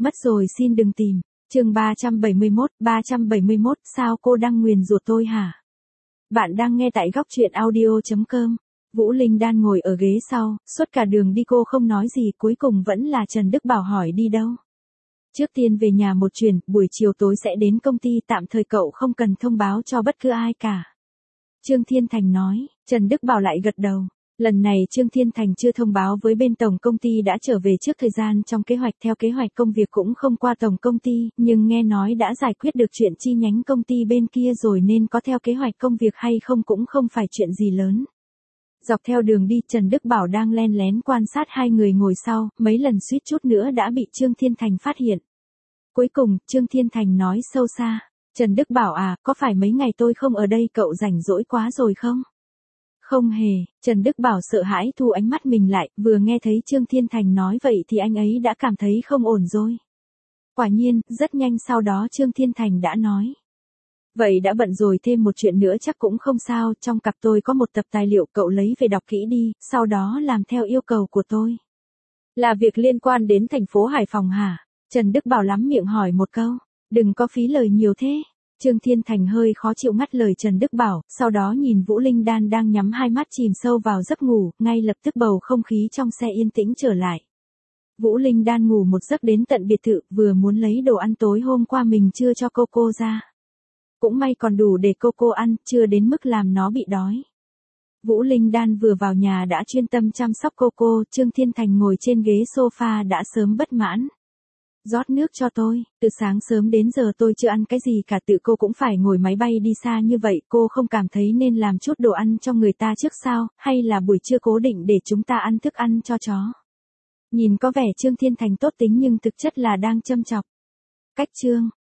Mất rồi xin đừng tìm. Chương 371, sao cô đang nguyền rủa tôi hả? Bạn đang nghe tại góc truyện audio.com. Vũ Linh Đan ngồi ở ghế sau, suốt cả đường đi cô không nói gì, cuối cùng vẫn là Trần Đức Bảo hỏi đi đâu. Trước tiên về nhà một chuyến, buổi chiều tối sẽ đến công ty, tạm thời cậu không cần thông báo cho bất cứ ai cả. Trương Thiên Thành nói. Trần Đức Bảo lại gật đầu. Lần này Trương Thiên Thành chưa thông báo với bên tổng công ty, đã trở về trước thời gian trong kế hoạch, theo kế hoạch công việc cũng không qua tổng công ty, nhưng nghe nói đã giải quyết được chuyện chi nhánh công ty bên kia rồi nên có theo kế hoạch công việc hay không cũng không phải chuyện gì lớn. Dọc theo đường đi Trần Đức Bảo đang len lén quan sát hai người ngồi sau, mấy lần suýt chút nữa đã bị Trương Thiên Thành phát hiện. Cuối cùng, Trương Thiên Thành nói sâu xa, Trần Đức Bảo à, có phải mấy ngày tôi không ở đây cậu rảnh rỗi quá rồi không? Không hề, Trần Đức Bảo sợ hãi thu ánh mắt mình lại, vừa nghe thấy Trương Thiên Thành nói vậy thì anh ấy đã cảm thấy không ổn rồi. Quả nhiên, rất nhanh sau đó Trương Thiên Thành đã nói. Vậy đã bận rồi, thêm một chuyện nữa chắc cũng không sao, trong cặp tôi có một tập tài liệu, cậu lấy về đọc kỹ đi, sau đó làm theo yêu cầu của tôi. Là việc liên quan đến thành phố Hải Phòng hả? Trần Đức Bảo lắm miệng hỏi một câu, đừng có phí lời nhiều thế. Trương Thiên Thành hơi khó chịu ngắt lời Trần Đức Bảo, sau đó nhìn Vũ Linh Đan đang nhắm hai mắt chìm sâu vào giấc ngủ, ngay lập tức bầu không khí trong xe yên tĩnh trở lại. Vũ Linh Đan ngủ một giấc đến tận biệt thự, vừa muốn lấy đồ ăn tối hôm qua mình chưa cho cô ra. Cũng may còn đủ để cô ăn, chưa đến mức làm nó bị đói. Vũ Linh Đan vừa vào nhà đã chuyên tâm chăm sóc cô, Trương Thiên Thành ngồi trên ghế sofa đã sớm bất mãn. Rót nước cho tôi, từ sáng sớm đến giờ tôi chưa ăn cái gì cả, tự cô cũng phải ngồi máy bay đi xa như vậy, cô không cảm thấy nên làm chút đồ ăn cho người ta trước sao, hay là buổi trưa cố định để chúng ta ăn thức ăn cho chó. Nhìn có vẻ Trương Thiên Thành tốt tính nhưng thực chất là đang châm chọc. Cách Trương